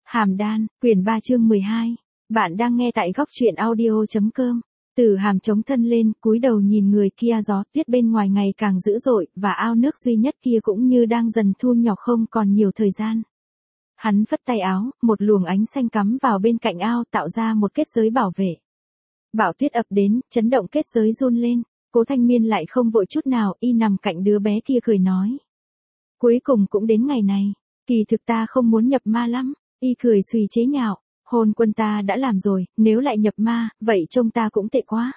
Hàm đan, quyển 3 chương 12. Bạn đang nghe tại góc truyện audio.com. Tử Hàm chống thân lên, cúi đầu nhìn người kia, gió tuyết bên ngoài ngày càng dữ dội, và ao nước duy nhất kia cũng như đang dần thu nhỏ, không còn nhiều thời gian. Hắn phất tay áo, một luồng ánh xanh cắm vào bên cạnh ao, tạo ra một kết giới bảo vệ. Bão tuyết ập đến, chấn động kết giới run lên. Cố Thanh Miên lại không vội chút nào, y nằm cạnh đứa bé kia cười nói. Cuối cùng cũng đến ngày này, kỳ thực ta không muốn nhập ma lắm. Y cười xùy chế nhạo, hôn quân ta đã làm rồi, nếu lại nhập ma, vậy trông ta cũng tệ quá.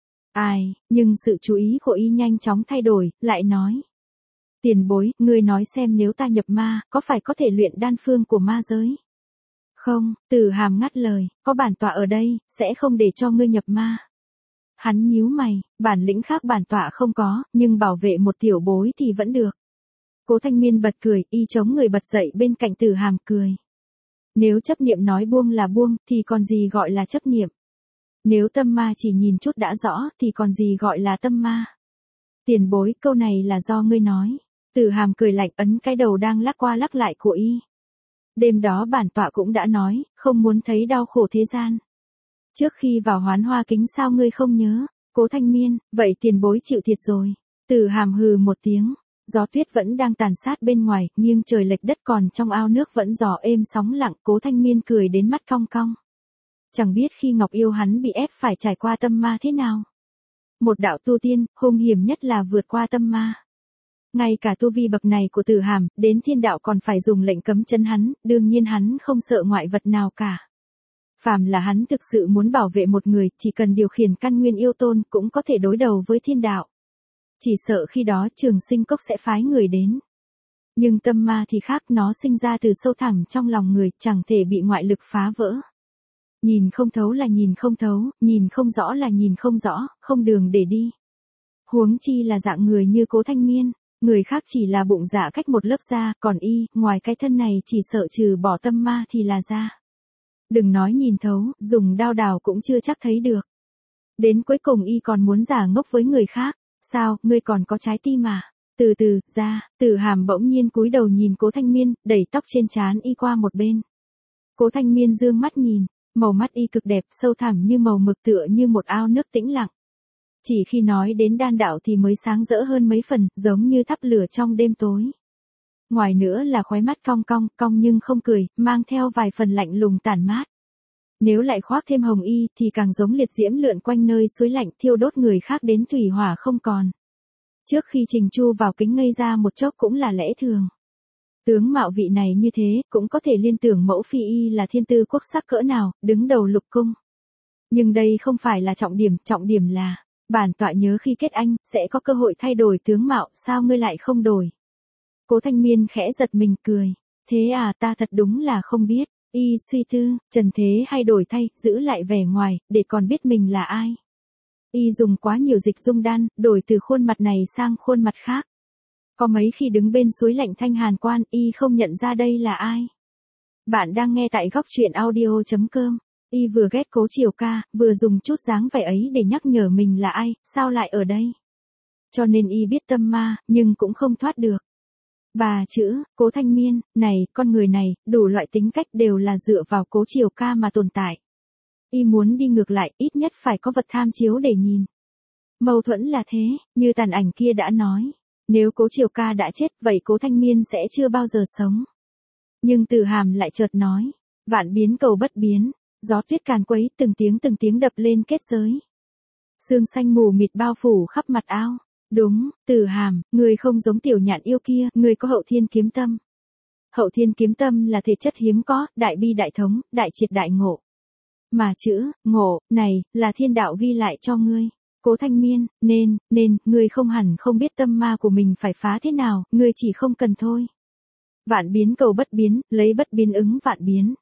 Ai, nhưng sự chú ý của y nhanh chóng thay đổi, lại nói. Tiền bối, ngươi nói xem nếu ta nhập ma, có phải có thể luyện đan phương của ma giới? Không, Tử Hàm ngắt lời, có bản tọa ở đây, sẽ không để cho ngươi nhập ma. Hắn nhíu mày, bản lĩnh khác bản tọa không có, nhưng bảo vệ một tiểu bối thì vẫn được. Cố Thanh Miên bật cười, y chống người bật dậy bên cạnh Tử Hàm cười. Nếu chấp niệm nói buông là buông, thì còn gì gọi là chấp niệm? Nếu tâm ma chỉ nhìn chút đã rõ, thì còn gì gọi là tâm ma? Tiền bối, câu này là do ngươi nói. Tử Hàm cười lạnh, ấn cái đầu đang lắc qua lắc lại của y. Đêm đó bản tọa cũng đã nói, không muốn thấy đau khổ thế gian. Trước khi vào Hoán Hoa Kính sao ngươi không nhớ? Cố Thanh Miên, vậy tiền bối chịu thiệt rồi. Tử Hàm hừ một tiếng. Gió tuyết vẫn đang tàn sát bên ngoài, nghiêng trời lệch đất, còn trong ao nước vẫn gió êm sóng lặng. Cố Thanh Miên cười đến mắt cong cong. Chẳng biết khi Ngọc Yêu hắn bị ép phải trải qua tâm ma thế nào. Một đạo tu tiên, hung hiểm nhất là vượt qua tâm ma. Ngay cả tu vi bậc này của Tử Hàm, đến thiên đạo còn phải dùng lệnh cấm chân hắn, đương nhiên hắn không sợ ngoại vật nào cả. Phàm là hắn thực sự muốn bảo vệ một người, chỉ cần điều khiển căn nguyên yêu tôn cũng có thể đối đầu với thiên đạo. Chỉ sợ khi đó Trường Sinh Cốc sẽ phái người đến. Nhưng tâm ma thì khác, nó sinh ra từ sâu thẳm trong lòng người, chẳng thể bị ngoại lực phá vỡ. Nhìn không thấu là nhìn không thấu, nhìn không rõ là nhìn không rõ, không đường để đi. Huống chi là dạng người như Cố Thanh Miên, người khác chỉ là bụng dạ cách một lớp da, còn y, ngoài cái thân này chỉ sợ trừ bỏ tâm ma thì là da. Đừng nói nhìn thấu, dùng đao đào cũng chưa chắc thấy được. Đến cuối cùng y còn muốn giả ngốc với người khác. Sao, ngươi còn có trái tim mà? Từ từ, ra, Tử Hàm bỗng nhiên cúi đầu nhìn Cố Thanh Miên, đẩy tóc trên trán y qua một bên. Cố Thanh Miên dương mắt nhìn, màu mắt y cực đẹp, sâu thẳm như màu mực, tựa như một ao nước tĩnh lặng. Chỉ khi nói đến đan đạo thì mới sáng rỡ hơn mấy phần, giống như thắp lửa trong đêm tối. Ngoài nữa là khóe mắt cong cong, cong nhưng không cười, mang theo vài phần lạnh lùng tản mát. Nếu lại khoác thêm hồng y thì càng giống liệt diễm lượn quanh nơi suối lạnh, thiêu đốt người khác đến thủy hỏa không còn. Trước khi Trình Chu vào kính ngây ra một chốc cũng là lẽ thường. Tướng mạo vị này như thế, cũng có thể liên tưởng mẫu phi y là thiên tư quốc sắc cỡ nào, đứng đầu lục cung. Nhưng đây không phải là trọng điểm là, bản tọa nhớ khi kết anh, sẽ có cơ hội thay đổi tướng mạo, sao ngươi lại không đổi? Cố Thanh Miên khẽ giật mình cười, thế à, ta thật đúng là không biết. Y suy tư, trần thế hay đổi thay, giữ lại vẻ ngoài, để còn biết mình là ai. Y dùng quá nhiều dịch dung đan, đổi từ khuôn mặt này sang khuôn mặt khác. Có mấy khi đứng bên suối lạnh thanh hàn quan, y không nhận ra đây là ai. Bạn đang nghe tại góc truyện audio.com. Y vừa ghét Cố Triều Ca, vừa dùng chút dáng vẻ ấy để nhắc nhở mình là ai, sao lại ở đây. Cho nên y biết tâm ma, nhưng cũng không thoát được. Bà chữ, Cố Thanh Miên, này, con người này, đủ loại tính cách đều là dựa vào Cố Triều Ca mà tồn tại. Y muốn đi ngược lại, ít nhất phải có vật tham chiếu để nhìn. Mâu thuẫn là thế, như tàn ảnh kia đã nói. Nếu Cố Triều Ca đã chết, vậy Cố Thanh Miên sẽ chưa bao giờ sống. Nhưng Tử Hàm lại chợt nói, vạn biến cầu bất biến, gió tuyết càn quấy, từng tiếng đập lên kết giới. Sương xanh mù mịt bao phủ khắp mặt ao. Đúng, Tử Hàm, người không giống tiểu nhạn yêu kia, người có hậu thiên kiếm tâm. Hậu thiên kiếm tâm là thể chất hiếm có, đại bi đại thống, đại triệt đại ngộ. Mà chữ, ngộ, này, là thiên đạo ghi lại cho ngươi. Cố Thanh Miên, nên, ngươi không hẳn không biết tâm ma của mình phải phá thế nào, ngươi chỉ không cần thôi. Vạn biến cầu bất biến, lấy bất biến ứng vạn biến.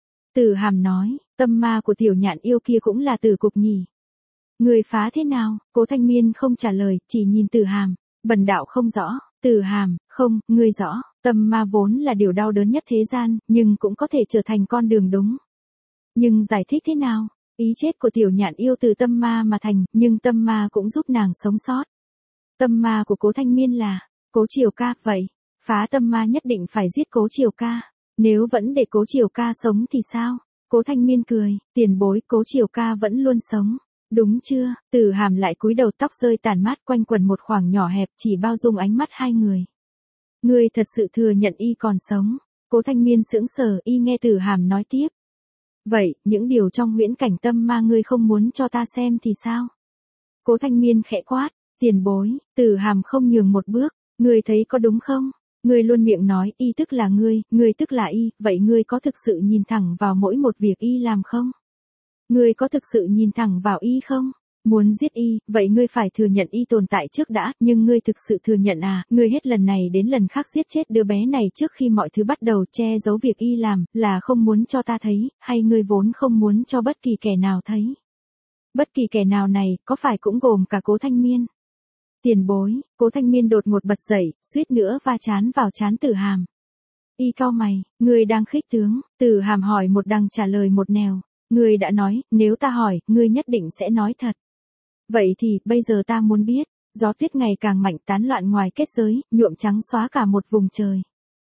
Tử Hàm nói, tâm ma của tiểu nhạn yêu kia cũng là tử cục nhỉ. Người phá thế nào? Cố Thanh Miên không trả lời, chỉ nhìn Tử Hàm. Bần đạo không rõ. Tử Hàm, không, ngươi rõ. Tâm ma vốn là điều đau đớn nhất thế gian, nhưng cũng có thể trở thành con đường đúng. Nhưng giải thích thế nào? Ý chết của tiểu nhạn yêu từ tâm ma mà thành, nhưng tâm ma cũng giúp nàng sống sót. Tâm ma của Cố Thanh Miên là Cố Triều Ca, vậy. Phá tâm ma nhất định phải giết Cố Triều Ca. Nếu vẫn để Cố Triều Ca sống thì sao? Cố Thanh Miên cười, tiền bối, Cố Triều Ca vẫn luôn sống. Đúng chưa? Từ Hàm lại cúi đầu, tóc rơi tàn mát quanh quần một khoảng nhỏ hẹp chỉ bao dung ánh mắt hai người. Ngươi thật sự thừa nhận y còn sống. Cố Thanh Miên sững sờ, y nghe Từ Hàm nói tiếp. Vậy, những điều trong huyễn cảnh tâm ma ngươi không muốn cho ta xem thì sao? Cố Thanh Miên khẽ quát, tiền bối, Từ Hàm không nhường một bước, ngươi thấy có đúng không? Ngươi luôn miệng nói y tức là ngươi tức là y, vậy ngươi có thực sự nhìn thẳng vào mỗi một việc y làm không? Ngươi có thực sự nhìn thẳng vào y không? Muốn giết y, vậy ngươi phải thừa nhận y tồn tại trước đã, nhưng ngươi thực sự thừa nhận à, ngươi hết lần này đến lần khác giết chết đứa bé này trước khi mọi thứ bắt đầu, che giấu việc y làm, là không muốn cho ta thấy, hay ngươi vốn không muốn cho bất kỳ kẻ nào thấy? Bất kỳ kẻ nào này, có phải cũng gồm cả Cố Thanh Miên? Tiền bối, Cố Thanh Miên đột ngột bật dậy, suýt nữa va chán vào trán Từ Hàm. Y cau mày, ngươi đang khích tướng, Từ Hàm hỏi một đằng trả lời một nẻo, ngươi đã nói, nếu ta hỏi, ngươi nhất định sẽ nói thật. Vậy thì, bây giờ ta muốn biết, gió tuyết ngày càng mạnh tán loạn ngoài kết giới, nhuộm trắng xóa cả một vùng trời.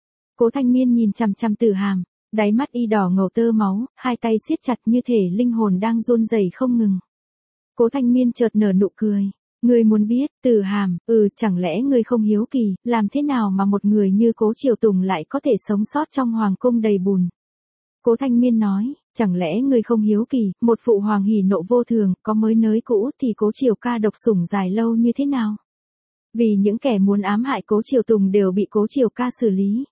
Cố Thanh Miên nhìn chằm chằm Từ Hàm, đáy mắt y đỏ ngầu tơ máu, hai tay siết chặt như thể linh hồn đang run rẩy không ngừng. Cố Thanh Miên chợt nở nụ cười. Ngươi muốn biết, Từ Hàm, chẳng lẽ ngươi không hiếu kỳ, làm thế nào mà một người như Cố Triều Tùng lại có thể sống sót trong hoàng cung đầy bùn? Cố Thanh Miên nói, chẳng lẽ ngươi không hiếu kỳ, một phụ hoàng hỉ nộ vô thường, có mới nới cũ thì Cố Triều Ca độc sủng dài lâu như thế nào? Vì những kẻ muốn ám hại Cố Triều Tùng đều bị Cố Triều Ca xử lý.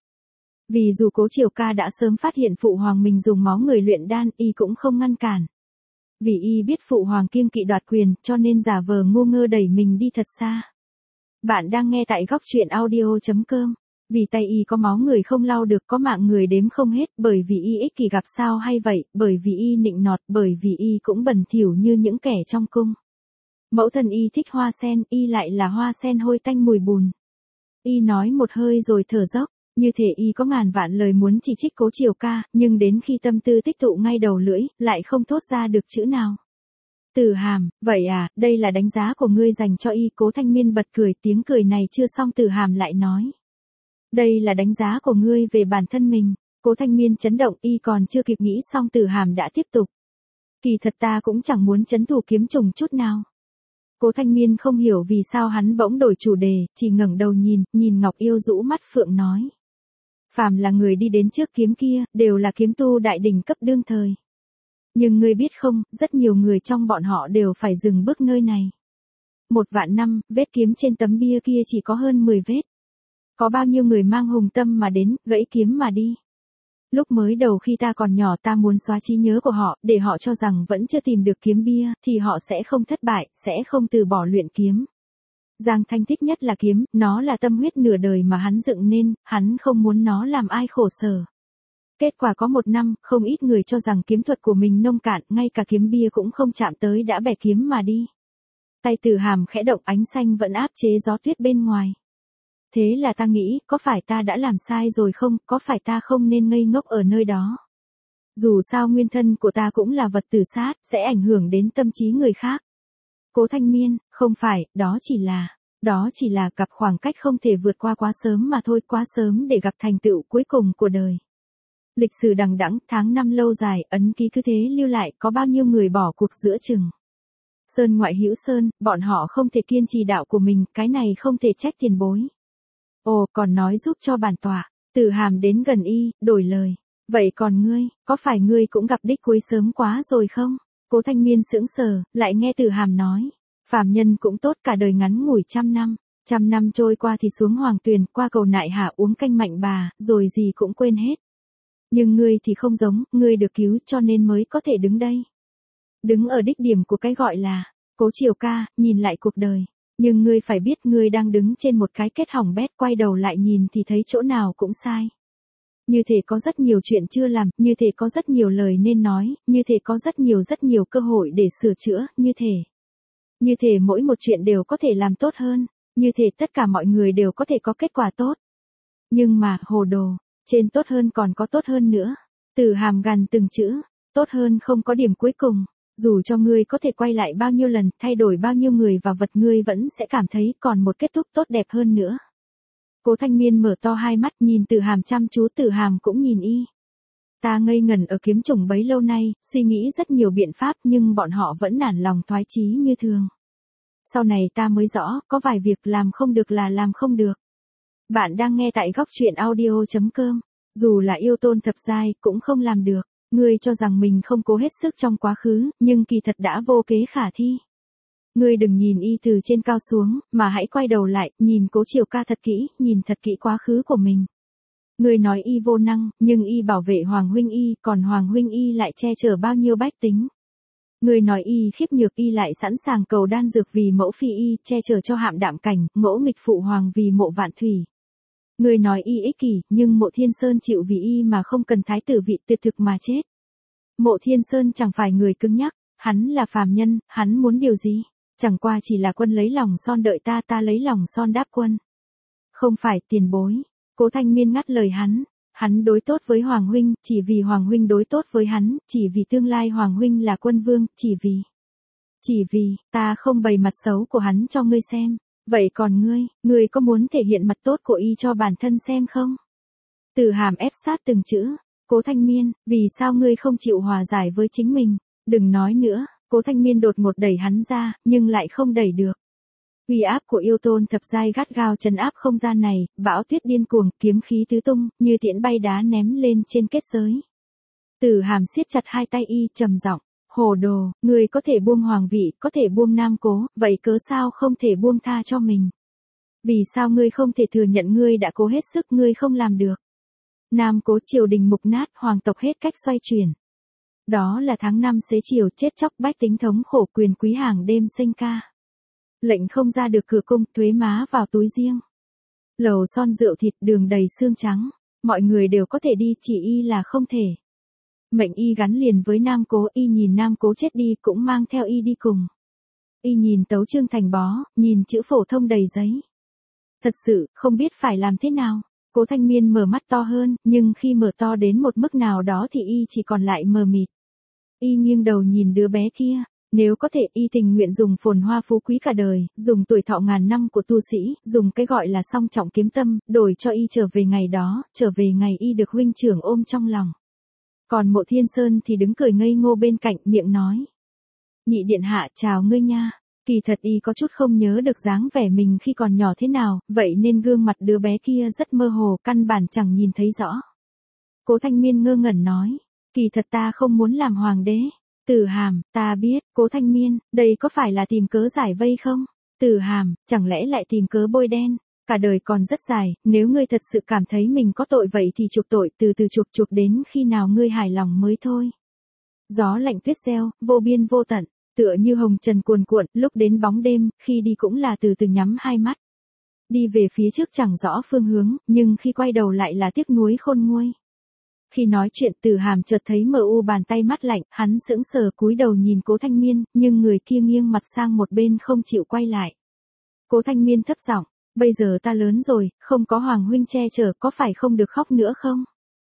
Vì dù Cố Triều Ca đã sớm phát hiện phụ hoàng mình dùng máu người luyện đan, y cũng không ngăn cản. Vì y biết phụ hoàng kiêng kỵ đoạt quyền, cho nên giả vờ ngu ngơ đẩy mình đi thật xa. Bạn đang nghe tại góc truyện audio.com. Vì tay y có máu người không lau được, có mạng người đếm không hết, bởi vì y ích kỷ gặp sao hay vậy, bởi vì y nịnh nọt, bởi vì y cũng bẩn thỉu như những kẻ trong cung. Mẫu thân y thích hoa sen, y lại là hoa sen hôi tanh mùi bùn. Y nói một hơi rồi thở dốc, như thể y có ngàn vạn lời muốn chỉ trích Cố Triều Ca, nhưng đến khi tâm tư tích tụ ngay đầu lưỡi, lại không thốt ra được chữ nào. Từ Hàm, vậy à, đây là đánh giá của ngươi dành cho y. Cố Thanh Miên bật cười, tiếng cười này chưa xong Từ Hàm lại nói. Đây là đánh giá của ngươi về bản thân mình. Cố Thanh Miên chấn động, y còn chưa kịp nghĩ xong Từ Hàm đã tiếp tục. Kỳ thật ta cũng chẳng muốn trấn thủ kiếm trùng chút nào. Cố Thanh Miên không hiểu vì sao hắn bỗng đổi chủ đề, chỉ ngẩng đầu nhìn Ngọc Yêu rũ mắt phượng nói. Phàm là người đi đến trước kiếm kia, đều là kiếm tu đại đỉnh cấp đương thời. Nhưng ngươi biết không, rất nhiều người trong bọn họ đều phải dừng bước nơi này. 1.000 năm, vết kiếm trên tấm bia kia chỉ có hơn 10 vết. Có bao nhiêu người mang hùng tâm mà đến, gãy kiếm mà đi. Lúc mới đầu khi ta còn nhỏ ta muốn xóa trí nhớ của họ, để họ cho rằng vẫn chưa tìm được kiếm bia, thì họ sẽ không thất bại, sẽ không từ bỏ luyện kiếm. Giang Thanh thích nhất là kiếm, nó là tâm huyết nửa đời mà hắn dựng nên, hắn không muốn nó làm ai khổ sở. Kết quả có 1 năm, không ít người cho rằng kiếm thuật của mình nông cạn, ngay cả kiếm bia cũng không chạm tới đã bẻ kiếm mà đi. Tay Từ Hàm khẽ động, ánh xanh vẫn áp chế gió tuyết bên ngoài. Thế là ta nghĩ, có phải ta đã làm sai rồi không, có phải ta không nên ngây ngốc ở nơi đó. Dù sao nguyên thân của ta cũng là vật tử sát, sẽ ảnh hưởng đến tâm trí người khác. Cố Thanh Miên, không phải, đó chỉ là gặp khoảng cách không thể vượt qua quá sớm mà thôi, quá sớm để gặp thành tựu cuối cùng của đời. Lịch sử đằng đẵng, tháng năm lâu dài, ấn ký cứ thế lưu lại, có bao nhiêu người bỏ cuộc giữa chừng. Sơn ngoại hữu sơn, bọn họ không thể kiên trì đạo của mình, cái này không thể trách tiền bối. Ồ, còn nói giúp cho bản tọa. Từ Hàm đến gần y, đổi lời. Vậy còn ngươi, có phải ngươi cũng gặp đích cuối sớm quá rồi không? Cố Thanh Miên sững sờ, lại nghe Từ Hàm nói. Phàm nhân cũng tốt, cả đời ngắn ngủi 100 năm. 100 năm trôi qua thì xuống hoàng tuyền, qua cầu nại hạ uống canh mạnh bà, rồi gì cũng quên hết. Nhưng ngươi thì không giống, ngươi được cứu cho nên mới có thể đứng đây. Đứng ở đích điểm của cái gọi là, Cố Triều Ca, nhìn lại cuộc đời. Nhưng ngươi phải biết ngươi đang đứng trên một cái kết hỏng bét, quay đầu lại nhìn thì thấy chỗ nào cũng sai. Như thể có rất nhiều chuyện chưa làm, như thể có rất nhiều lời nên nói, như thể có rất nhiều cơ hội để sửa chữa, như thể mỗi một chuyện đều có thể làm tốt hơn, như thể tất cả mọi người đều có thể có kết quả tốt. Nhưng mà, hồ đồ, trên tốt hơn còn có tốt hơn nữa. Từ Hàm gằn từng chữ, tốt hơn không có điểm cuối cùng. Dù cho ngươi có thể quay lại bao nhiêu lần, thay đổi bao nhiêu người và vật, ngươi vẫn sẽ cảm thấy còn một kết thúc tốt đẹp hơn nữa. Cố Thanh Miên mở to hai mắt nhìn Từ Hàm chăm chú, Từ Hàm cũng nhìn y. Ta ngây ngẩn ở kiếm chủng bấy lâu nay, suy nghĩ rất nhiều biện pháp nhưng bọn họ vẫn nản lòng thoái chí như thường. Sau này ta mới rõ, có vài việc làm không được là làm không được. Bạn đang nghe tại góc truyện audio.com. Dù là yêu Tôn Thập Giai cũng không làm được. Ngươi cho rằng mình không cố hết sức trong quá khứ, nhưng kỳ thật đã vô kế khả thi. Ngươi đừng nhìn y từ trên cao xuống, mà hãy quay đầu lại, nhìn Cố Triều Ca thật kỹ, nhìn thật kỹ quá khứ của mình. Ngươi nói y vô năng, nhưng y bảo vệ Hoàng huynh y, còn Hoàng huynh y lại che chở bao nhiêu bách tính. Ngươi nói y khiếp nhược y lại sẵn sàng cầu đan dược vì mẫu phi y, che chở cho Hạm Đạm Cảnh, ngỗ nghịch phụ hoàng vì Mộ Vạn Thủy. Ngươi nói y ích kỷ, nhưng Mộ Thiên Sơn chịu vì y mà không cần thái tử vị tuyệt thực mà chết. Mộ Thiên Sơn chẳng phải người cứng nhắc, hắn là phàm nhân, hắn muốn điều gì? Chẳng qua chỉ là quân lấy lòng son đợi ta, ta lấy lòng son đáp quân. Không phải tiền bối. Cố Thanh Miên ngắt lời hắn đối tốt với Hoàng huynh, chỉ vì Hoàng huynh đối tốt với hắn, chỉ vì tương lai Hoàng huynh là quân vương, chỉ vì, ta không bày mặt xấu của hắn cho ngươi xem. Vậy còn ngươi có muốn thể hiện mặt tốt của y cho bản thân xem không? Từ Hàm ép sát từng chữ, Cố Thanh Miên, vì sao ngươi không chịu hòa giải với chính mình? Đừng nói nữa, Cố Thanh Miên đột ngột đẩy hắn ra, nhưng lại không đẩy được. Uy áp của yêu Tôn Thập Giai gắt gao trấn áp không gian này, bão tuyết điên cuồng, kiếm khí tứ tung, như tiễn bay đá ném lên trên kết giới. Từ Hàm siết chặt hai tay y, trầm giọng, hồ đồ, ngươi có thể buông hoàng vị, có thể buông Nam Cố, vậy cớ sao không thể buông tha cho mình? Vì sao ngươi không thể thừa nhận ngươi đã cố hết sức, ngươi không làm được? Nam Cố triều đình mục nát, hoàng tộc hết cách xoay chuyển. Đó là tháng 5 xế chiều, chết chóc bách tính thống khổ, quyền quý hàng đêm sinh ca. Lệnh không ra được cửa cung, thuế má vào túi riêng. Lầu son rượu thịt, đường đầy xương trắng. Mọi người đều có thể đi, chỉ y là không thể. Mệnh y gắn liền với Nam Cố, y nhìn Nam Cố chết đi cũng mang theo y đi cùng. Y nhìn tấu chương thành bó, nhìn chữ phổ thông đầy giấy. Thật sự, không biết phải làm thế nào. Cố Thanh Miên mở mắt to hơn, nhưng khi mở to đến một mức nào đó thì y chỉ còn lại mờ mịt. Y nghiêng đầu nhìn đứa bé kia. Nếu có thể y tình nguyện dùng phồn hoa phú quý cả đời, dùng tuổi thọ ngàn năm của tu sĩ, dùng cái gọi là song trọng kiếm tâm, đổi cho y trở về ngày đó, trở về ngày y được huynh trưởng ôm trong lòng. Còn Mộ Thiên Sơn thì đứng cười ngây ngô bên cạnh, miệng nói. Nhị điện hạ chào ngươi nha. Kỳ thật y có chút không nhớ được dáng vẻ mình khi còn nhỏ thế nào, vậy nên gương mặt đứa bé kia rất mơ hồ, căn bản chẳng nhìn thấy rõ. Cố Thanh Miên ngơ ngẩn nói. Kỳ thật ta không muốn làm hoàng đế. Từ Hàm, ta biết, Cố Thanh Miên, đây có phải là tìm cớ giải vây không? Từ Hàm, chẳng lẽ lại tìm cớ bôi đen? Cả đời còn rất dài, nếu ngươi thật sự cảm thấy mình có tội vậy thì chuộc tội, từ từ chuộc đến khi nào ngươi hài lòng mới thôi. Gió lạnh tuyết reo, vô biên vô tận, tựa như hồng trần cuồn cuộn, lúc đến bóng đêm, khi đi cũng là từ từ nhắm hai mắt. Đi về phía trước chẳng rõ phương hướng, nhưng khi quay đầu lại là tiếc nuối khôn nguôi. Khi nói chuyện Từ Hàm chợt thấy mờ u bàn tay mát lạnh, hắn sững sờ cúi đầu nhìn Cố Thanh Miên, nhưng người kia nghiêng mặt sang một bên không chịu quay lại. Cố Thanh Miên thấp giọng, bây giờ ta lớn rồi, không có Hoàng huynh che chở, có phải không được khóc nữa không?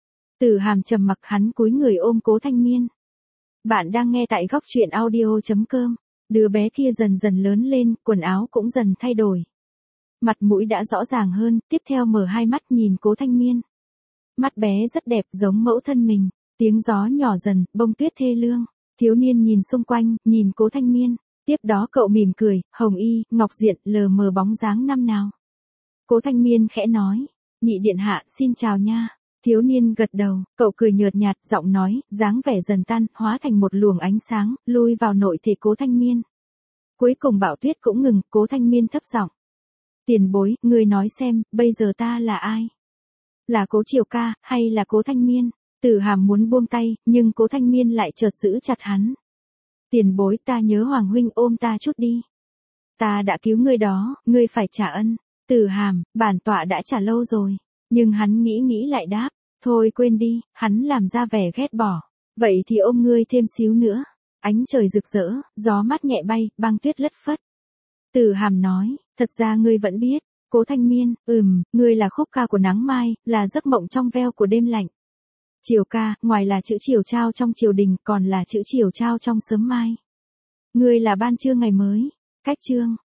Từ Hàm trầm mặc, hắn cúi người ôm Cố Thanh Miên. Bạn đang nghe tại góc truyện audio.com. Đứa bé kia dần dần lớn lên, quần áo cũng dần thay đổi. Mặt mũi đã rõ ràng hơn, tiếp theo mở hai mắt nhìn Cố Thanh Miên. Mắt bé rất đẹp, giống mẫu thân mình. Tiếng gió nhỏ dần, bông tuyết thê lương. Thiếu niên nhìn xung quanh, nhìn Cố Thanh Miên. Tiếp đó cậu mỉm cười, hồng y, ngọc diện, lờ mờ bóng dáng năm nào. Cố Thanh Miên khẽ nói, nhị điện hạ, xin chào nha. Thiếu niên gật đầu, cậu cười nhợt nhạt, giọng nói, dáng vẻ dần tan, hóa thành một luồng ánh sáng, lui vào nội thể Cố Thanh Miên. Cuối cùng bão tuyết cũng ngừng, Cố Thanh Miên thấp giọng. Tiền bối, ngươi nói xem, bây giờ ta là ai? Là Cố Triều Ca, hay là Cố Thanh Miên? Từ Hàm muốn buông tay, nhưng Cố Thanh Miên lại chợt giữ chặt hắn. Tiền bối, ta nhớ Hoàng huynh, ôm ta chút đi. Ta đã cứu ngươi đó, ngươi phải trả ân. Từ Hàm, bản tọa đã trả lâu rồi. Nhưng hắn nghĩ lại đáp, thôi quên đi, hắn làm ra vẻ ghét bỏ. Vậy thì ôm ngươi thêm xíu nữa. Ánh trời rực rỡ, gió mát nhẹ bay, băng tuyết lất phất. Từ Hàm nói, thật ra ngươi vẫn biết. Cố Thanh Miên, ngươi là khúc ca của nắng mai, là giấc mộng trong veo của đêm lạnh. Triều ca, ngoài là chữ triều trao trong triều đình, còn là chữ triều trao trong sớm mai. Ngươi là ban trưa ngày mới. Cách chương,